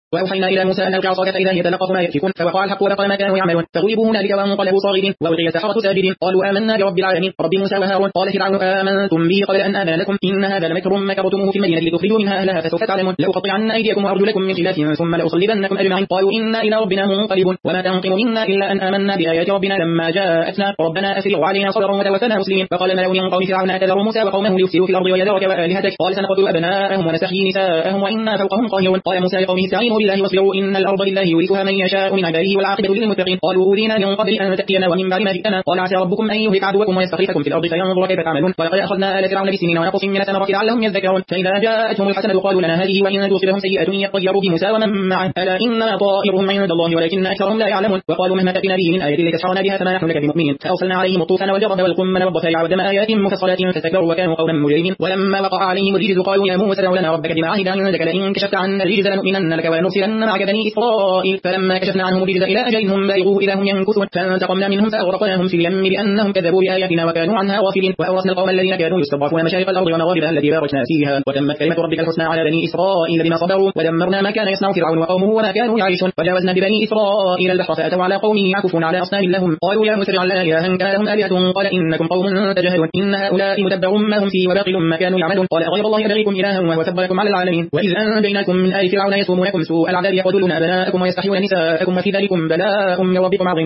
وأوحينا إلى موسى أن ألق عصاك فإذا هي تلقف ما يأفكون فوقع الحق وبطل ما كانوا يعملون فغلبوا هنالك وانقلبوا صاغرين وألقي السحرة ساجدين قالوا آمنا برب العالمين رب موسى وهارون قال فرعون آمنتم به قبل أن آذن لكم إن هذا لمكر مكرتموه في المدينة لتخرجوا منها أهلها فسوف تعلمون لأقطعن أيديكم وأرجلكم من خلاف ثم لأصلبنكم أجمعين قالوا إنا إلى ربنا منقلبون وما تنقم منا إلا أن آمنا بآيات ربنا لما جاءتنا ربنا أفرغ علينا صبرا وتوفنا مسلمين فقال الملأ من قوم فرعون أتذر موسى وقومه ليفسدوا في الأرض ويذرك وآلهتك قال سنقتل أبناءهم ونستحيي نساءهم وإنا فوقهم قاهرون قال موسى لقومه استعينوا بالله واصبروا إن الأرض لله يورثها من يشاء من عباده والعاقبة للمتقين قالوا أوذينا من قبل أن تأتينا ومن بعد ما جئتنا قال عسى ربكم أن يهلك عدوكم ويستخلفكم في الأرض فينظر كيف تعملون ولقد أخذنا آل فرعون بالسنين ونقص من الثمرات لعلهم يذكرون فإذا جاءتهم الحسنة قالوا لنا هذه وإن تصبهم سيئة يطيروا بموسى ومن معه ألا إنما طائرهم عند الله ولكن أكثرهم لا يعلمون وقالوا مهما تأتنا به من آية لتسحرنا بها فما نحن لك بمؤمنين فأرسلنا عليهم الطوفان والجرد والقمل والضفادع والدم آيات مفصلات فاستكبروا وكانوا قوما مجرمين ولما وقع عليهم الرجز قالوا يا موسى ادع لنا ربك بما عهد عندك لئن كشفت عنا الرجز لنؤمنن لك ولنرسلن معك بني إسرائيل فلما كشفنا عنهم الرجز إلى أجل هم بالغوه إذا هم ينكثون فانتقمنا منهم فأغرقناهم في اليم بأنهم كذبوا بآياتنا وكانوا عنها غافلين وأورثنا القوم الذين كانوا يستضعفون مشارق الأرض ومغاربها التي باركنا فيها وتمت كلمة ربك الحسنى على بني إسرائيل بما صبروا ودمرنا ما كان يصنع فرعون وقومه وما كانوا يعيشون وجاوزنا ببني إسرائيل البحر فأتوا على قوم يعكفون على أصنام لهم قالوا يا موسى اجعل لنا إلها كما لهم آلهة قال إنكم قوم تجهلون إن هؤلاء متبر ما هم فيه وباطل ما كانوا يعملون قال غير الله أبغيكم إلها وهو فضلكم على العالمين وإذ أنجيناكم من آل فرعون يسومونكم سوء العذاب يقتلون أبناءكم ويستحيون نساءكم وفي ذلكم بلاء من ربكم عظيم